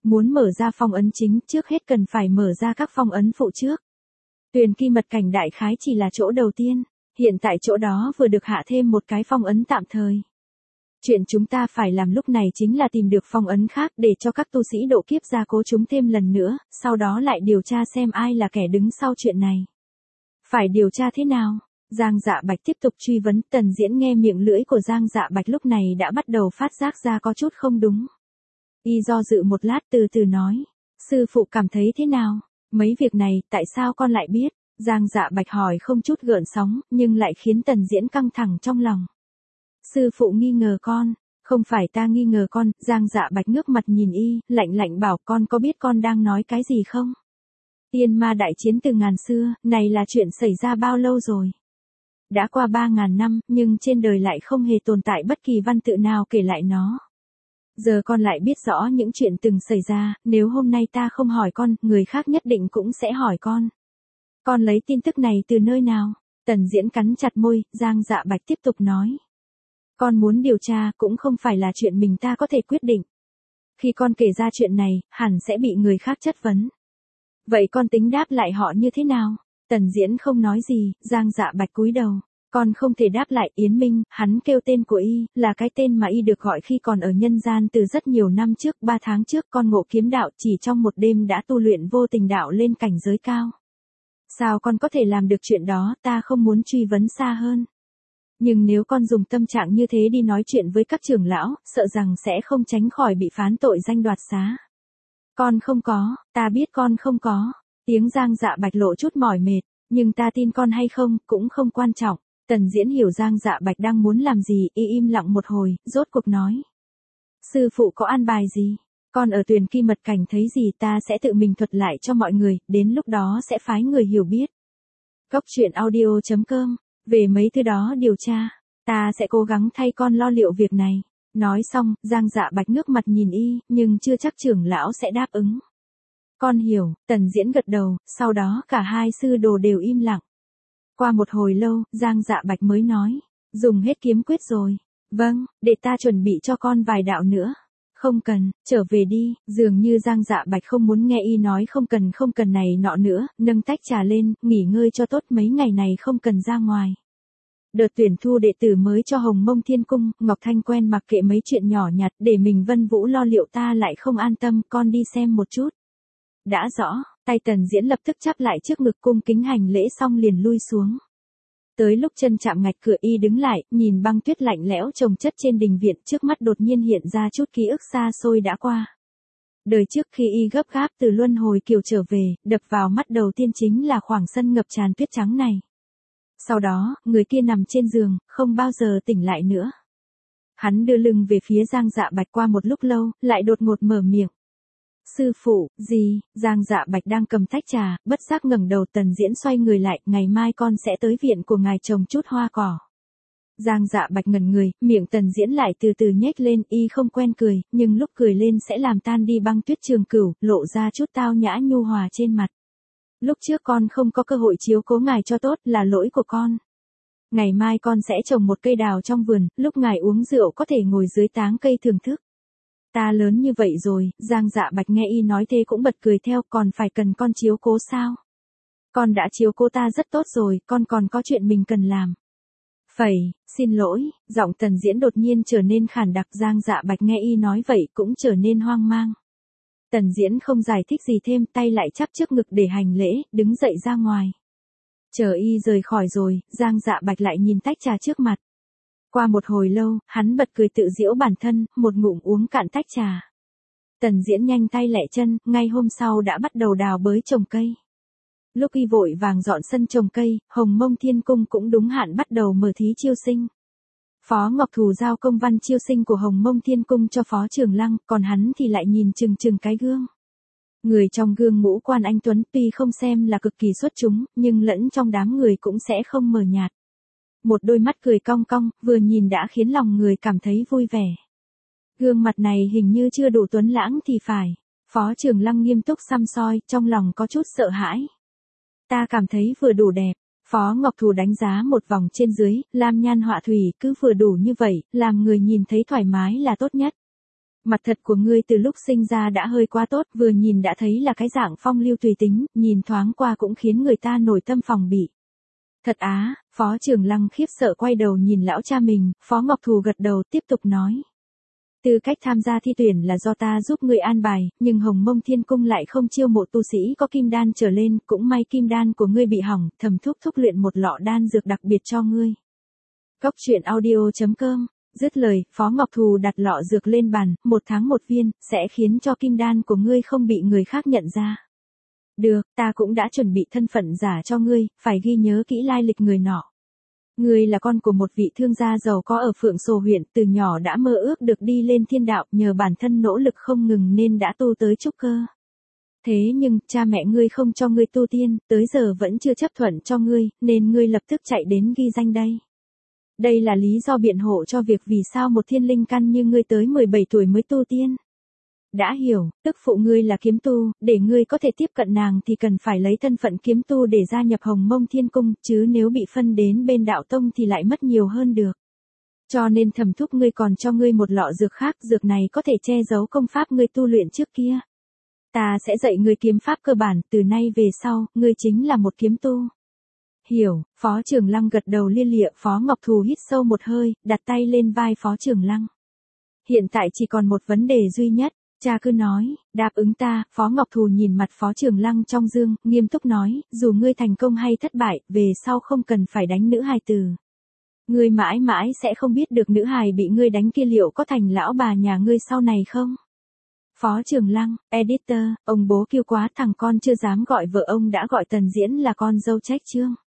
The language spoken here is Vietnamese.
Muốn mở ra phong ấn chính, trước hết cần phải mở ra các phong ấn phụ trước. Tuyền Kỳ Mật Cảnh đại khái chỉ là chỗ đầu tiên, hiện tại chỗ đó vừa được hạ thêm một cái phong ấn tạm thời. Chuyện chúng ta phải làm lúc này chính là tìm được phong ấn khác để cho các tu sĩ độ kiếp gia cố chúng thêm lần nữa, sau đó lại điều tra xem ai là kẻ đứng sau chuyện này. Phải điều tra thế nào? Giang Dạ Bạch tiếp tục truy vấn. Tần Diễn nghe miệng lưỡi của Giang Dạ Bạch lúc này đã bắt đầu phát giác ra có chút không đúng. Y do dự một lát từ từ nói. Sư phụ cảm thấy thế nào? Mấy việc này, tại sao con lại biết? Giang Dạ Bạch hỏi không chút gợn sóng, nhưng lại khiến Tần Diễn căng thẳng trong lòng. Sư phụ nghi ngờ con. Không phải ta nghi ngờ con. Giang Dạ Bạch ngước mặt nhìn Y, lạnh lạnh bảo con có biết con đang nói cái gì không? Tiên ma đại chiến từ ngàn xưa, này là chuyện xảy ra bao lâu rồi? Đã qua 3.000 năm, nhưng trên đời lại không hề tồn tại bất kỳ văn tự nào kể lại nó. Giờ con lại biết rõ những chuyện từng xảy ra, nếu hôm nay ta không hỏi con, người khác nhất định cũng sẽ hỏi con. Con lấy tin tức này từ nơi nào? Tần Diễn cắn chặt môi, Giang Dạ Bạch tiếp tục nói. Con muốn điều tra cũng không phải là chuyện mình ta có thể quyết định. Khi con kể ra chuyện này, hẳn sẽ bị người khác chất vấn. Vậy con tính đáp lại họ như thế nào? Tần Diễn không nói gì, Giang Dạ Bạch cúi đầu. Con không thể đáp lại. Yến Minh, hắn kêu tên của Y, là cái tên mà Y được gọi khi còn ở nhân gian từ rất nhiều năm trước. 3 tháng trước con ngộ kiếm đạo, chỉ trong một đêm đã tu luyện vô tình đạo lên cảnh giới cao. Sao con có thể làm được chuyện đó? Ta không muốn truy vấn xa hơn. Nhưng nếu con dùng tâm trạng như thế đi nói chuyện với các trưởng lão, sợ rằng sẽ không tránh khỏi bị phán tội danh đoạt xá. Con không có, ta biết con không có. Tiếng Giang Dạ Bạch lộ chút mỏi mệt, nhưng ta tin con hay không, cũng không quan trọng. Tần Diễn hiểu Giang Dạ Bạch đang muốn làm gì, Y im lặng một hồi, rốt cuộc nói. Sư phụ có an bài gì? Con ở Tuyền Kỳ Mật Cảnh thấy gì ta sẽ tự mình thuật lại cho mọi người, đến lúc đó sẽ phái người hiểu biết. Góc truyện audio.com, về mấy thứ đó điều tra, ta sẽ cố gắng thay con lo liệu việc này. Nói xong, Giang Dạ Bạch ngước mặt nhìn Y, nhưng chưa chắc trưởng lão sẽ đáp ứng. Con hiểu. Tần Diễn gật đầu, sau đó cả hai sư đồ đều im lặng. Qua một hồi lâu, Giang Dạ Bạch mới nói. Dùng hết kiếm quyết rồi. Vâng, để ta chuẩn bị cho con vài đạo nữa. Không cần, trở về đi. Dường như Giang Dạ Bạch không muốn nghe Y nói không cần này nọ nữa, nâng tách trà lên, nghỉ ngơi cho tốt, mấy ngày này không cần ra ngoài. Đợt tuyển thu đệ tử mới cho Hồng Mông Thiên Cung, Ngọc Thanh quen mặc kệ mấy chuyện nhỏ nhặt, để mình Vân Vũ lo liệu ta lại không an tâm, con đi xem một chút. Đã rõ, tay Tần Diễn lập tức chắp lại trước ngực cung kính hành lễ xong liền lui xuống. Tới lúc chân chạm ngạch cửa Y đứng lại, nhìn băng tuyết lạnh lẽo chồng chất trên đình viện, trước mắt đột nhiên hiện ra chút ký ức xa xôi đã qua. Đời trước khi Y gấp gáp từ luân hồi kiều trở về, đập vào mắt đầu tiên chính là khoảng sân ngập tràn tuyết trắng này. Sau đó, người kia nằm trên giường, không bao giờ tỉnh lại nữa. Hắn đưa lưng về phía Giang Dạ Bạch qua một lúc lâu, lại đột ngột mở miệng. Sư phụ, gì? Giang Dạ Bạch đang cầm tách trà, bất giác ngẩng đầu. Tần Diễn xoay người lại, ngày mai con sẽ tới viện của ngài trồng chút hoa cỏ. Giang Dạ Bạch ngẩn người, miệng Tần Diễn lại từ từ nhếch lên, Y không quen cười, nhưng lúc cười lên sẽ làm tan đi băng tuyết trường cửu, lộ ra chút tao nhã nhu hòa trên mặt. Lúc trước con không có cơ hội chiếu cố ngài cho tốt, là lỗi của con. Ngày mai con sẽ trồng một cây đào trong vườn, lúc ngài uống rượu có thể ngồi dưới táng cây thưởng thức. Ta lớn như vậy rồi. Giang Dạ Bạch nghe Y nói thế cũng bật cười theo, còn phải cần con chiếu cố sao? Con đã chiếu cố ta rất tốt rồi, con còn có chuyện mình cần làm. Phẩy, xin lỗi. Giọng Tần Diễn đột nhiên trở nên khàn đặc. Giang Dạ Bạch nghe Y nói vậy cũng trở nên hoang mang. Tần Diễn không giải thích gì thêm, tay lại chắp trước ngực để hành lễ, đứng dậy ra ngoài. Chờ Y rời khỏi rồi, Giang Dạ Bạch lại nhìn tách trà trước mặt. Qua một hồi lâu, hắn bật cười tự giễu bản thân, một ngụm uống cạn tách trà. Tần Diễn nhanh tay lẹ chân, ngay hôm sau đã bắt đầu đào bới trồng cây. Lúc Y vội vàng dọn sân trồng cây, Hồng Mông Thiên Cung cũng đúng hạn bắt đầu mở thí chiêu sinh. Phó Ngọc Thù giao công văn chiêu sinh của Hồng Mông Thiên Cung cho Phó Trường Lăng, còn hắn thì lại nhìn chừng cái gương. Người trong gương ngũ quan anh tuấn tuy không xem là cực kỳ xuất chúng, nhưng lẫn trong đám người cũng sẽ không mờ nhạt. Một đôi mắt cười cong cong, vừa nhìn đã khiến lòng người cảm thấy vui vẻ. Gương mặt này hình như chưa đủ tuấn lãng thì phải. Phó Trường Lăng nghiêm túc săm soi, trong lòng có chút sợ hãi. Ta cảm thấy vừa đủ đẹp. Phó Ngọc Thù đánh giá một vòng trên dưới, lam nhan họa thủy cứ vừa đủ như vậy, làm người nhìn thấy thoải mái là tốt nhất. Mặt thật của ngươi từ lúc sinh ra đã hơi quá tốt, vừa nhìn đã thấy là cái dạng phong lưu tùy tính, nhìn thoáng qua cũng khiến người ta nổi tâm phòng bị. Thật á, Phó Trường Lăng khiếp sợ quay đầu nhìn lão cha mình, Phó Ngọc Thù gật đầu tiếp tục nói. Tư cách tham gia thi tuyển là do ta giúp ngươi an bài, nhưng Hồng Mông Thiên Cung lại không chiêu mộ tu sĩ có kim đan trở lên, cũng may kim đan của ngươi bị hỏng, thầm thúc luyện một lọ đan dược đặc biệt cho ngươi. Cốc truyện audio.com. Dứt lời, Phó Ngọc Thù đặt lọ dược lên bàn, 1 tháng 1 viên, sẽ khiến cho kim đan của ngươi không bị người khác nhận ra. Được, ta cũng đã chuẩn bị thân phận giả cho ngươi, phải ghi nhớ kỹ lai lịch người nọ. Ngươi là con của một vị thương gia giàu có ở Phượng Sồ huyện, từ nhỏ đã mơ ước được đi lên thiên đạo, nhờ bản thân nỗ lực không ngừng nên đã tu tới trúc cơ. Thế nhưng, cha mẹ ngươi không cho ngươi tu tiên, tới giờ vẫn chưa chấp thuận cho ngươi, nên ngươi lập tức chạy đến ghi danh đây. Đây là lý do biện hộ cho việc vì sao một thiên linh căn như ngươi tới 17 tuổi mới tu tiên. Đã hiểu, tức phụ ngươi là kiếm tu, để ngươi có thể tiếp cận nàng thì cần phải lấy thân phận kiếm tu để gia nhập Hồng Mông Thiên Cung, chứ nếu bị phân đến bên đạo tông thì lại mất nhiều hơn được. Cho nên thầm thúc ngươi còn cho ngươi một lọ dược khác, dược này có thể che giấu công pháp ngươi tu luyện trước kia. Ta sẽ dạy ngươi kiếm pháp cơ bản, từ nay về sau, ngươi chính là một kiếm tu. Hiểu, Phó Trường Lăng gật đầu lia lịa. Phó Ngọc Thù hít sâu một hơi, đặt tay lên vai Phó Trường Lăng. Hiện tại chỉ còn một vấn đề duy nhất, cha cứ nói, đáp ứng ta. Phó Ngọc Thù nhìn mặt Phó Trường Lăng trong dương, nghiêm túc nói, dù ngươi thành công hay thất bại, về sau không cần phải đánh nữ hài tử. Ngươi mãi mãi sẽ không biết được nữ hài bị ngươi đánh kia liệu có thành lão bà nhà ngươi sau này không? Phó Trường Lăng, editor, ông bố kêu quá, thằng con chưa dám gọi vợ ông đã gọi Tần Diễn là con dâu trách chương.